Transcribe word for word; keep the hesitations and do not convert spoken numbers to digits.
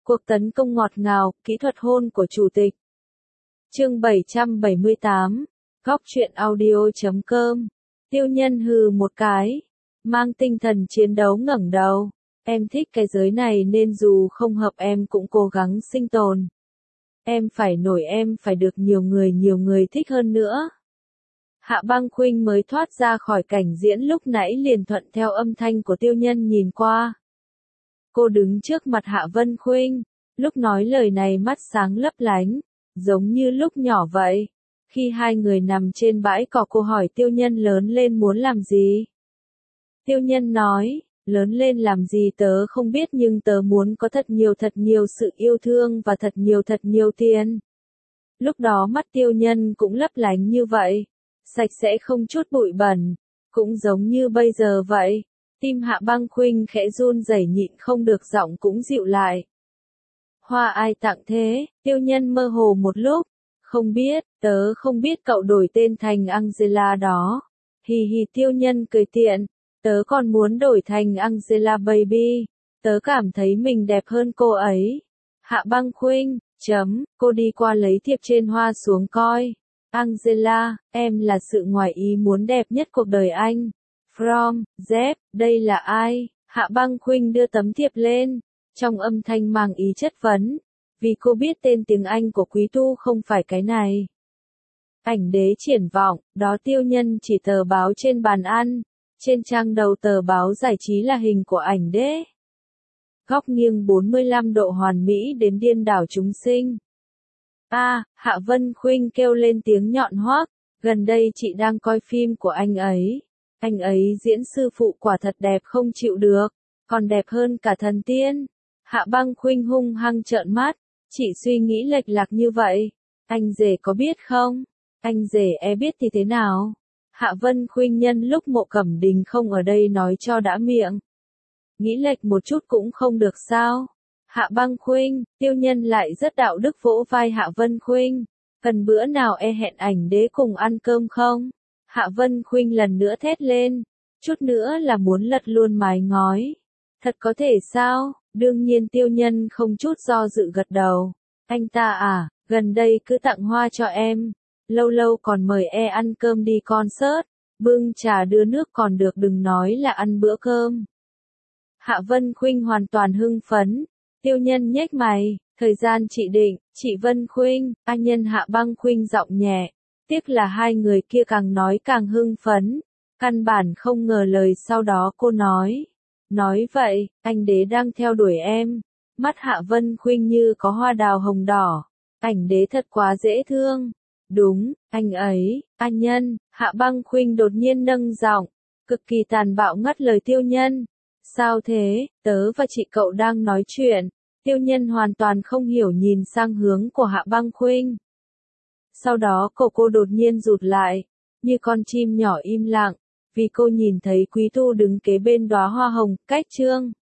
Cuộc tấn công ngọt ngào, kỹ thuật hôn của chủ tịch. Chương bảy trăm bảy mươi tám, góc truyện audio chấm com. Tiêu Nhân hừ một cái, mang tinh thần chiến đấu ngẩng đầu. Em thích cái giới này nên dù không hợp em cũng cố gắng sinh tồn. Em phải nổi, em phải được nhiều người nhiều người thích hơn nữa. Hạ Băng Khuynh mới thoát ra khỏi cảnh diễn lúc nãy liền thuận theo âm thanh của Tiêu Nhân nhìn qua. Cô đứng trước mặt Hạ Vân Khuynh, lúc nói lời này mắt sáng lấp lánh, giống như lúc nhỏ vậy. Khi hai người nằm trên bãi cỏ cô hỏi Tiêu Nhân lớn lên muốn làm gì. Tiêu Nhân nói, lớn lên làm gì tớ không biết nhưng tớ muốn có thật nhiều thật nhiều sự yêu thương và thật nhiều thật nhiều tiền. Lúc đó mắt Tiêu Nhân cũng lấp lánh như vậy, sạch sẽ không chút bụi bẩn, cũng giống như bây giờ vậy. Tim Hạ Băng Khuynh khẽ run rẩy nhịn không được giọng cũng dịu lại. Hoa ai tặng thế? Tiêu Nhân mơ hồ một lúc. Không biết, tớ không biết cậu đổi tên thành Angela đó. Hì hì Tiêu Nhân cười tiện. Tớ còn muốn đổi thành Angela Baby. Tớ cảm thấy mình đẹp hơn cô ấy. Hạ Băng Khuynh, chấm, cô đi qua lấy thiệp trên hoa xuống coi. Angela, em là sự ngoài ý muốn đẹp nhất cuộc đời anh. From, Dép, đây là ai? Hạ Băng Khuynh đưa tấm thiệp lên, trong âm thanh mang ý chất vấn, vì cô biết tên tiếng Anh của Quý Tu không phải cái này. Ảnh đế triển vọng, đó Tiêu Nhân chỉ tờ báo trên bàn ăn, trên trang đầu tờ báo giải trí là hình của ảnh đế. Góc nghiêng bốn mươi lăm độ hoàn mỹ đến điên đảo chúng sinh. A, à, Hạ Vân Khuynh kêu lên tiếng nhọn hoác, gần đây chị đang coi phim của anh ấy. Anh ấy diễn sư phụ quả thật đẹp không chịu được, còn đẹp hơn cả thần tiên. Hạ Băng Khuynh hung hăng trợn mắt, chị suy nghĩ lệch lạc như vậy. Anh rể có biết không? Anh rể e biết thì thế nào? Hạ Vân Khuynh nhân lúc Mộ Cẩm Đình không ở đây nói cho đã miệng. Nghĩ lệch một chút cũng không được sao? Hạ Băng Khuynh, Tiêu Nhân lại rất đạo đức vỗ vai Hạ Vân Khuynh. Cần bữa nào e hẹn ảnh đế cùng ăn cơm không? Hạ Vân Khuynh lần nữa thét lên, chút nữa là muốn lật luôn mái ngói. Thật có thể sao? Đương nhiên Tiêu Nhân không chút do dự gật đầu. Anh ta à, gần đây cứ tặng hoa cho em, lâu lâu còn mời e ăn cơm đi concert, bưng trà đưa nước còn được đừng nói là ăn bữa cơm. Hạ Vân Khuynh hoàn toàn hưng phấn, Tiêu Nhân nhếch mày, thời gian chị định, chị Vân Khuynh, anh nhân Hạ Băng Khuynh giọng nhẹ. Tiếc là hai người kia càng nói càng hưng phấn, căn bản không ngờ lời sau đó cô nói. Nói vậy, anh đế đang theo đuổi em. Mắt Hạ Vân Khuynh như có hoa đào hồng đỏ. Ảnh đế thật quá dễ thương. Đúng, anh ấy, anh nhân, Hạ Băng Khuynh đột nhiên nâng giọng, cực kỳ tàn bạo ngắt lời Tiêu Nhân. Sao thế, tớ và chị cậu đang nói chuyện. Tiêu Nhân hoàn toàn không hiểu nhìn sang hướng của Hạ Băng Khuynh. Sau đó cổ cô đột nhiên rụt lại, như con chim nhỏ im lặng, vì cô nhìn thấy Quý Tu đứng kế bên đóa hoa hồng, cách chương.